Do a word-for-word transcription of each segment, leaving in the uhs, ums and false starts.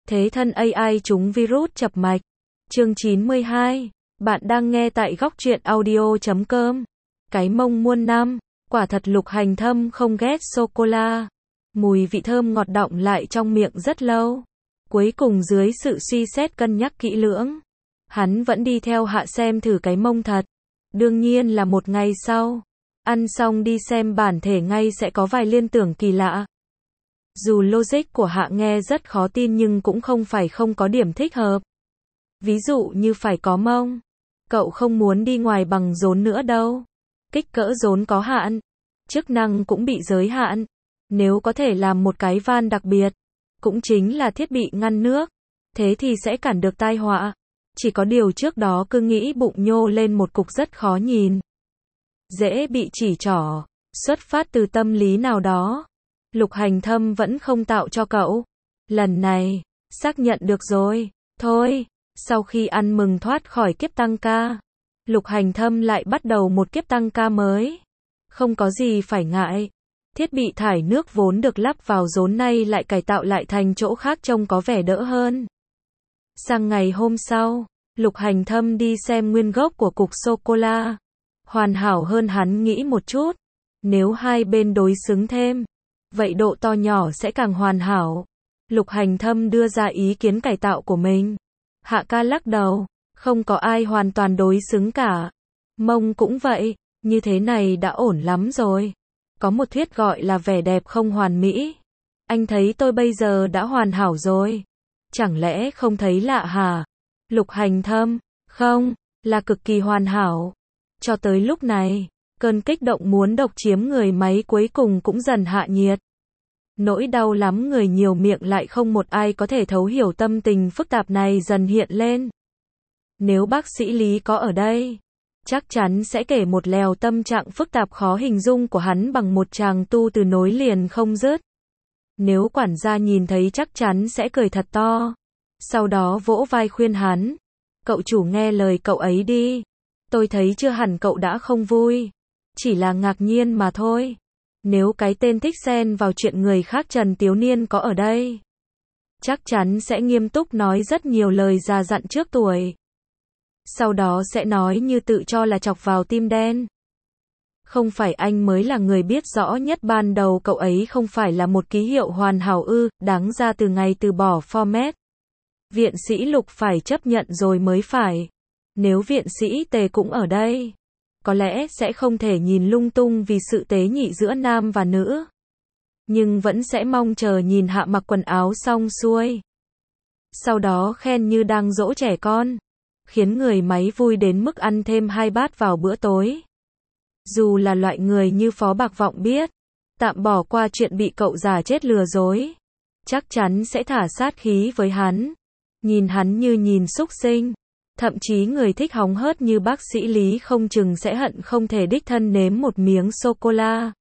Thế thân a i trúng virus chập mạch. Chương chín mươi hai. Bạn đang nghe tại góc truyện audio chấm com. Cái mông muôn năm, quả thật Lục Hành Thâm không ghét sô-cô-la. Mùi vị thơm ngọt đọng lại trong miệng rất lâu. Cuối cùng dưới sự suy xét cân nhắc kỹ lưỡng, hắn vẫn đi theo Hạ xem thử cái mông thật. Đương nhiên là một ngày sau. Ăn xong đi xem bản thể ngay sẽ có vài liên tưởng kỳ lạ. Dù logic của Hạ nghe rất khó tin nhưng cũng không phải không có điểm thích hợp. Ví dụ như phải có mông. Cậu không muốn đi ngoài bằng rốn nữa đâu. Kích cỡ rốn có hạn. Chức năng cũng bị giới hạn. Nếu có thể làm một cái van đặc biệt, cũng chính là thiết bị ngăn nước, thế thì sẽ cản được tai họa. Chỉ có điều trước đó cứ nghĩ bụng nhô lên một cục rất khó nhìn. Dễ bị chỉ trỏ. Xuất phát từ tâm lý nào đó, Lục Hành Thâm vẫn không tạo cho cậu. Lần này, xác nhận được rồi. Thôi, sau khi ăn mừng thoát khỏi kiếp tăng ca, Lục Hành Thâm lại bắt đầu một kiếp tăng ca mới. Không có gì phải ngại. Thiết bị thải nước vốn được lắp vào rốn nay lại cải tạo lại thành chỗ khác trông có vẻ đỡ hơn. Sang ngày hôm sau, Lục Hành Thâm đi xem nguyên gốc của cục sô-cô-la. Hoàn hảo hơn hắn nghĩ một chút. Nếu hai bên đối xứng thêm, vậy độ to nhỏ sẽ càng hoàn hảo. Lục Hành Thâm đưa ra ý kiến cải tạo của mình. Hạ ca lắc đầu, không có ai hoàn toàn đối xứng cả. Mông cũng vậy, như thế này đã ổn lắm rồi. Có một thuyết gọi là vẻ đẹp không hoàn mỹ. Anh thấy tôi bây giờ đã hoàn hảo rồi. Chẳng lẽ không thấy lạ hả? Lục Hành Thâm, không, là cực kỳ hoàn hảo. Cho tới lúc này, cơn kích động muốn độc chiếm người máy cuối cùng cũng dần hạ nhiệt. Nỗi đau lắm người nhiều miệng lại không một ai có thể thấu hiểu tâm tình phức tạp này dần hiện lên. Nếu bác sĩ Lý có ở đây, chắc chắn sẽ kể một lèo tâm trạng phức tạp khó hình dung của hắn bằng một tràng tu từ nối liền không dứt. Nếu quản gia nhìn thấy chắc chắn sẽ cười thật to. Sau đó vỗ vai khuyên hắn. Cậu chủ nghe lời cậu ấy đi. Tôi thấy chưa hẳn cậu đã không vui. Chỉ là ngạc nhiên mà thôi. Nếu cái tên thích xen vào chuyện người khác Trần Tiếu Niên có ở đây, chắc chắn sẽ nghiêm túc nói rất nhiều lời già dặn trước tuổi. Sau đó sẽ nói như tự cho là chọc vào tim đen. Không phải anh mới là người biết rõ nhất ban đầu cậu ấy không phải là một ký hiệu hoàn hảo ư, đáng ra từ ngày từ bỏ format. Viện sĩ Lục phải chấp nhận rồi mới phải. Nếu viện sĩ Tề cũng ở đây, có lẽ sẽ không thể nhìn lung tung vì sự tế nhị giữa nam và nữ. Nhưng vẫn sẽ mong chờ nhìn Hạ mặc quần áo xong xuôi. Sau đó khen như đang dỗ trẻ con. Khiến người máy vui đến mức ăn thêm hai bát vào bữa tối. Dù là loại người như Phó Bạc Vọng biết, tạm bỏ qua chuyện bị cậu già chết lừa dối, chắc chắn sẽ thả sát khí với hắn. Nhìn hắn như nhìn súc sinh. Thậm chí người thích hóng hớt như bác sĩ Lý không chừng sẽ hận không thể đích thân nếm một miếng sô-cô-la.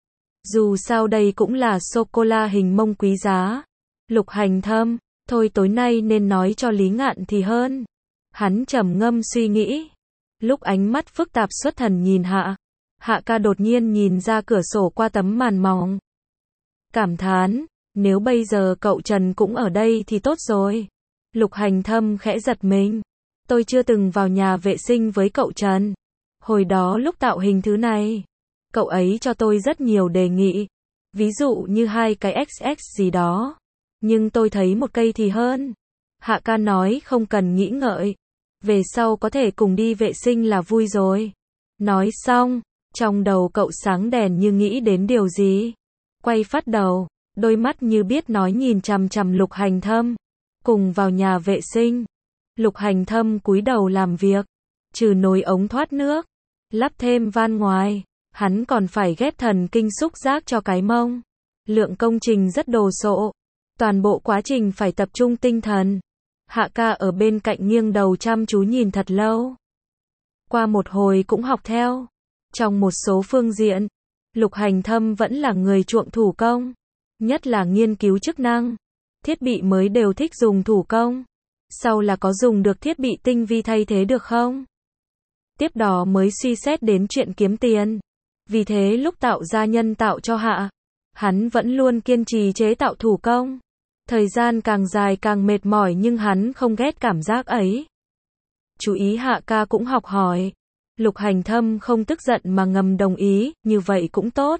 Dù sao đây cũng là sô-cô-la hình mông quý giá. Lục Hành Thâm, thôi tối nay nên nói cho Lý Ngạn thì hơn. Hắn trầm ngâm suy nghĩ. Lúc ánh mắt phức tạp xuất thần nhìn Hạ, Hạ ca đột nhiên nhìn ra cửa sổ qua tấm màn mỏng. Cảm thán, nếu bây giờ cậu Trần cũng ở đây thì tốt rồi. Lục Hành Thâm khẽ giật mình. Tôi chưa từng vào nhà vệ sinh với cậu Trần. Hồi đó lúc tạo hình thứ này, cậu ấy cho tôi rất nhiều đề nghị. Ví dụ như hai cái ích ích gì đó. Nhưng tôi thấy một cây thì hơn. Hạ ca nói không cần nghĩ ngợi. Về sau có thể cùng đi vệ sinh là vui rồi. Nói xong, trong đầu cậu sáng đèn như nghĩ đến điều gì. Quay phát đầu, đôi mắt như biết nói nhìn chằm chằm Lục Hành Thâm. Cùng vào nhà vệ sinh. Lục Hành Thâm cúi đầu làm việc. Trừ nồi ống thoát nước, lắp thêm van ngoài, hắn còn phải ghép thần kinh xúc giác cho cái mông. Lượng công trình rất đồ sộ. Toàn bộ quá trình phải tập trung tinh thần. Hạ ca ở bên cạnh nghiêng đầu chăm chú nhìn thật lâu. Qua một hồi cũng học theo. Trong một số phương diện, Lục Hành Thâm vẫn là người chuộng thủ công. Nhất là nghiên cứu chức năng. Thiết bị mới đều thích dùng thủ công. Sau là có dùng được thiết bị tinh vi thay thế được không? Tiếp đó mới suy xét đến chuyện kiếm tiền. Vì thế lúc tạo ra nhân tạo cho Hạ, hắn vẫn luôn kiên trì chế tạo thủ công. Thời gian càng dài càng mệt mỏi nhưng hắn không ghét cảm giác ấy. Chú ý Hạ ca cũng học hỏi. Lục Hành Thâm không tức giận mà ngầm đồng ý, như vậy cũng tốt.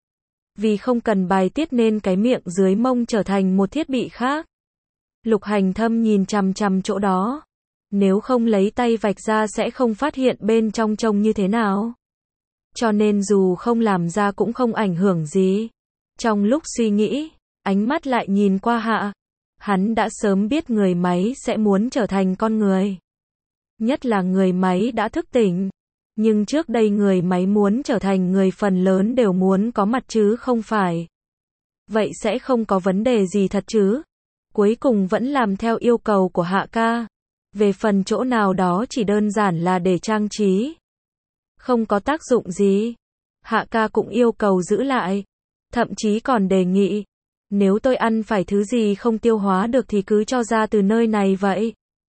Vì không cần bài tiết nên cái miệng dưới mông trở thành một thiết bị khác. Lục Hành Thâm nhìn chằm chằm chỗ đó. Nếu không lấy tay vạch ra sẽ không phát hiện bên trong trông như thế nào. Cho nên dù không làm ra cũng không ảnh hưởng gì. Trong lúc suy nghĩ, ánh mắt lại nhìn qua Hạ. Hắn đã sớm biết người máy sẽ muốn trở thành con người. Nhất là người máy đã thức tỉnh. Nhưng trước đây người máy muốn trở thành người phần lớn đều muốn có mặt chứ không phải. Vậy sẽ không có vấn đề gì thật chứ? Cuối cùng vẫn làm theo yêu cầu của Hạ ca. Về phần chỗ nào đó chỉ đơn giản là để trang trí. Không có tác dụng gì. Hạ ca cũng yêu cầu giữ lại. Thậm chí còn đề nghị. Nếu tôi ăn phải thứ gì không tiêu hóa được thì cứ cho ra từ nơi này vậy.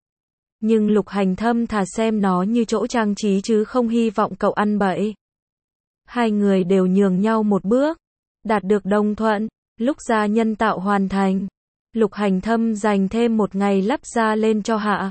Nhưng Lục Hành Thâm thà xem nó như chỗ trang trí chứ không hy vọng cậu ăn bậy. Hai người đều nhường nhau một bước. Đạt được đồng thuận. Lúc da nhân tạo hoàn thành. Lục Hành Thâm dành thêm một ngày lắp da lên cho Hạ.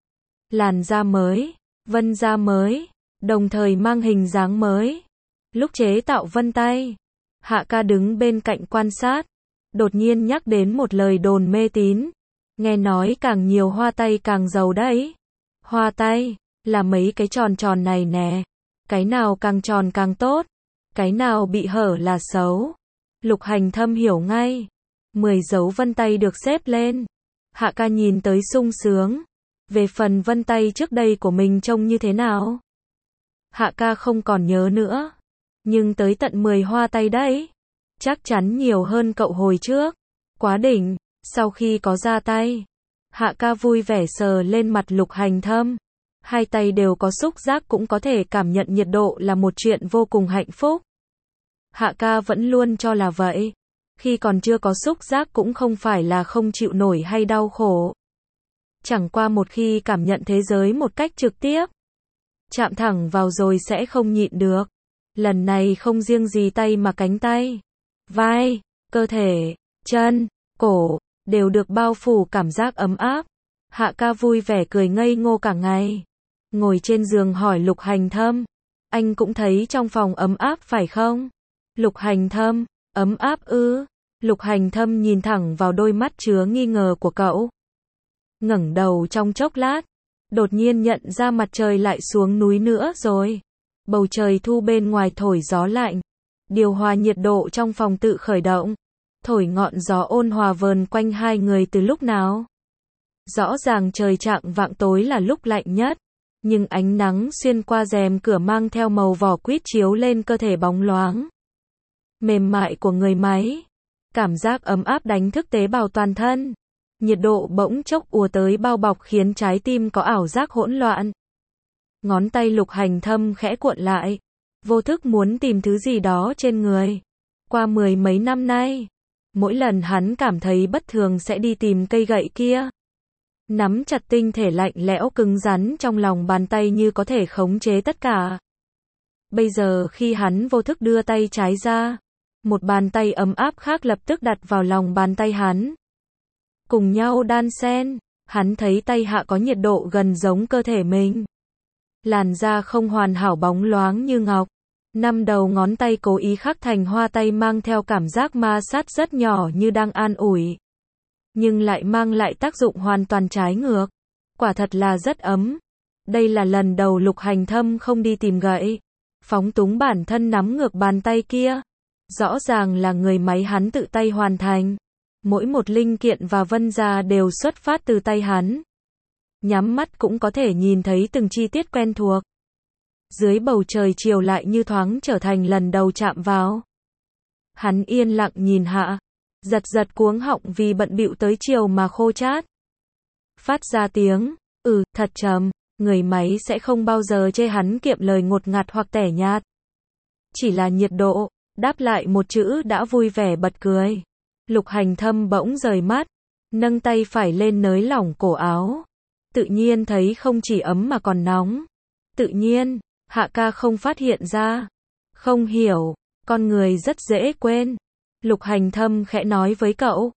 Làn da mới. Vân da mới. Đồng thời mang hình dáng mới. Lúc chế tạo vân tay. Hạ ca đứng bên cạnh quan sát. Đột nhiên nhắc đến một lời đồn mê tín. Nghe nói càng nhiều hoa tay càng giàu đấy. Hoa tay, là mấy cái tròn tròn này nè. Cái nào càng tròn càng tốt. Cái nào bị hở là xấu. Lục Hành Thâm hiểu ngay. Mười dấu vân tay được xếp lên. Hạ ca nhìn tới sung sướng. Về phần vân tay trước đây của mình trông như thế nào? Hạ ca không còn nhớ nữa. Nhưng tới tận mười hoa tay đấy. Chắc chắn nhiều hơn cậu hồi trước. Quá đỉnh. Sau khi có ra tay, Hạ ca vui vẻ sờ lên mặt Lục Hành Thâm. Hai tay đều có xúc giác cũng có thể cảm nhận nhiệt độ là một chuyện vô cùng hạnh phúc. Hạ ca vẫn luôn cho là vậy. Khi còn chưa có xúc giác cũng không phải là không chịu nổi hay đau khổ. Chẳng qua một khi cảm nhận thế giới một cách trực tiếp, chạm thẳng vào rồi sẽ không nhịn được. Lần này không riêng gì tay mà cánh tay, vai, cơ thể, chân, cổ, đều được bao phủ cảm giác ấm áp. Hạ ca vui vẻ cười ngây ngô cả ngày. Ngồi trên giường hỏi Lục Hành Thâm. Anh cũng thấy trong phòng ấm áp phải không? Lục Hành Thâm, ấm áp ư? Lục Hành Thâm nhìn thẳng vào đôi mắt chứa nghi ngờ của cậu. Ngẩng đầu trong chốc lát. Đột nhiên nhận ra mặt trời lại xuống núi nữa rồi. Bầu trời thu bên ngoài thổi gió lạnh. Điều hòa nhiệt độ trong phòng tự khởi động. Thổi ngọn gió ôn hòa vờn quanh hai người từ lúc nào. Rõ ràng trời chạng vạng tối là lúc lạnh nhất. Nhưng ánh nắng xuyên qua rèm cửa mang theo màu vỏ quýt chiếu lên cơ thể bóng loáng. Mềm mại của người máy. Cảm giác ấm áp đánh thức tế bào toàn thân. Nhiệt độ bỗng chốc ùa tới bao bọc khiến trái tim có ảo giác hỗn loạn. Ngón tay Lục Hành Thâm khẽ cuộn lại. Vô thức muốn tìm thứ gì đó trên người. Qua mười mấy năm nay, mỗi lần hắn cảm thấy bất thường sẽ đi tìm cây gậy kia. Nắm chặt tinh thể lạnh lẽo cứng rắn trong lòng bàn tay như có thể khống chế tất cả. Bây giờ khi hắn vô thức đưa tay trái ra, một bàn tay ấm áp khác lập tức đặt vào lòng bàn tay hắn. Cùng nhau đan xen, hắn thấy tay Hạ có nhiệt độ gần giống cơ thể mình. Làn da không hoàn hảo bóng loáng như ngọc. Năm đầu ngón tay cố ý khắc thành hoa tay mang theo cảm giác ma sát rất nhỏ như đang an ủi. Nhưng lại mang lại tác dụng hoàn toàn trái ngược. Quả thật là rất ấm. Đây là lần đầu Lục Hành Thâm không đi tìm gậy. Phóng túng bản thân nắm ngược bàn tay kia. Rõ ràng là người máy hắn tự tay hoàn thành. Mỗi một linh kiện và vân da đều xuất phát từ tay hắn. Nhắm mắt cũng có thể nhìn thấy từng chi tiết quen thuộc. Dưới bầu trời chiều lại như thoáng trở thành lần đầu chạm vào. Hắn yên lặng nhìn Hạ. Giật giật cuống họng vì bận bịu tới chiều mà khô chát. Phát ra tiếng, ừ, thật trầm. Người máy sẽ không bao giờ chê hắn kiệm lời ngột ngạt hoặc tẻ nhạt. Chỉ là nhiệt độ, đáp lại một chữ đã vui vẻ bật cười. Lục Hành Thâm bỗng rời mắt, nâng tay phải lên nới lỏng cổ áo. Tự nhiên thấy không chỉ ấm mà còn nóng. Tự nhiên, Hạ ca không phát hiện ra. Không hiểu, con người rất dễ quên. Lục Hành Thâm khẽ nói với cậu.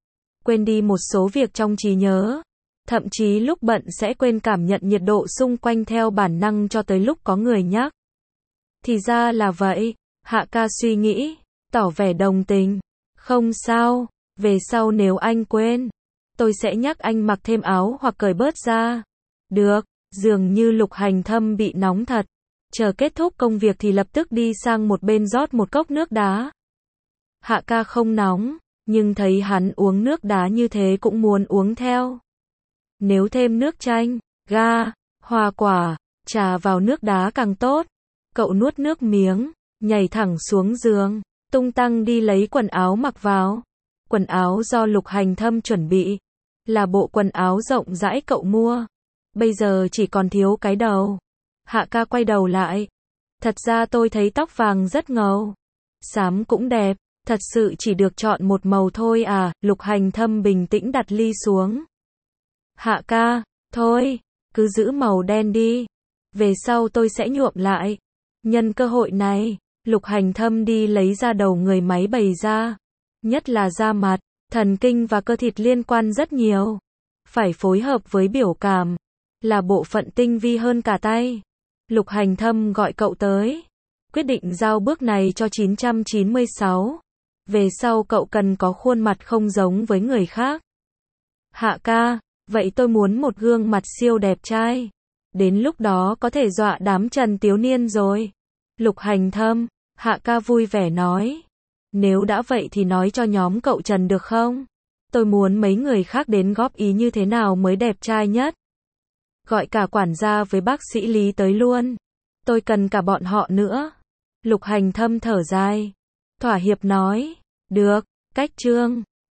quên đi một số việc trong trí nhớ. Thậm chí lúc bận sẽ quên cảm nhận nhiệt độ xung quanh theo bản năng cho tới lúc có người nhắc. Thì ra là vậy, Hạ ca suy nghĩ, tỏ vẻ đồng tình. Không sao, về sau nếu anh quên, tôi sẽ nhắc anh mặc thêm áo hoặc cởi bớt ra. Được, dường như Lục Hành Thâm bị nóng thật. Chờ kết thúc công việc thì lập tức đi sang một bên rót một cốc nước đá. Hạ ca không nóng, nhưng thấy hắn uống nước đá như thế cũng muốn uống theo. Nếu thêm nước chanh, ga, hoa quả, trà vào nước đá càng tốt. Cậu nuốt nước miếng, nhảy thẳng xuống giường, tung tăng đi lấy quần áo mặc vào. Quần áo do Lục Hành Thâm chuẩn bị, là bộ quần áo rộng rãi cậu mua. Bây giờ chỉ còn thiếu cái đầu. Hạ ca quay đầu lại. Thật ra tôi thấy tóc vàng rất ngầu. Xám cũng đẹp, thật sự chỉ được chọn một màu thôi à, Lục Hành Thâm bình tĩnh đặt ly xuống. Hạ ca, thôi, cứ giữ màu đen đi. Về sau tôi sẽ nhuộm lại. Nhân cơ hội này, Lục Hành Thâm đi lấy ra đầu người máy bày ra. Nhất là da mặt, thần kinh và cơ thịt liên quan rất nhiều. Phải phối hợp với biểu cảm. Là bộ phận tinh vi hơn cả tay. Lục Hành Thâm gọi cậu tới. Quyết định giao bước này cho chín trăm chín mươi sáu. Về sau cậu cần có khuôn mặt không giống với người khác. Hạ ca, vậy tôi muốn một gương mặt siêu đẹp trai. Đến lúc đó có thể dọa đám Trần Tiếu Niên rồi. Lục Hành Thâm, Hạ ca vui vẻ nói. Nếu đã vậy thì nói cho nhóm cậu Trần được không? Tôi muốn mấy người khác đến góp ý như thế nào mới đẹp trai nhất. Gọi cả quản gia với bác sĩ Lý tới luôn. Tôi cần cả bọn họ nữa. Lục Hành Thâm thở dài. Thỏa hiệp nói. Được, cách trương.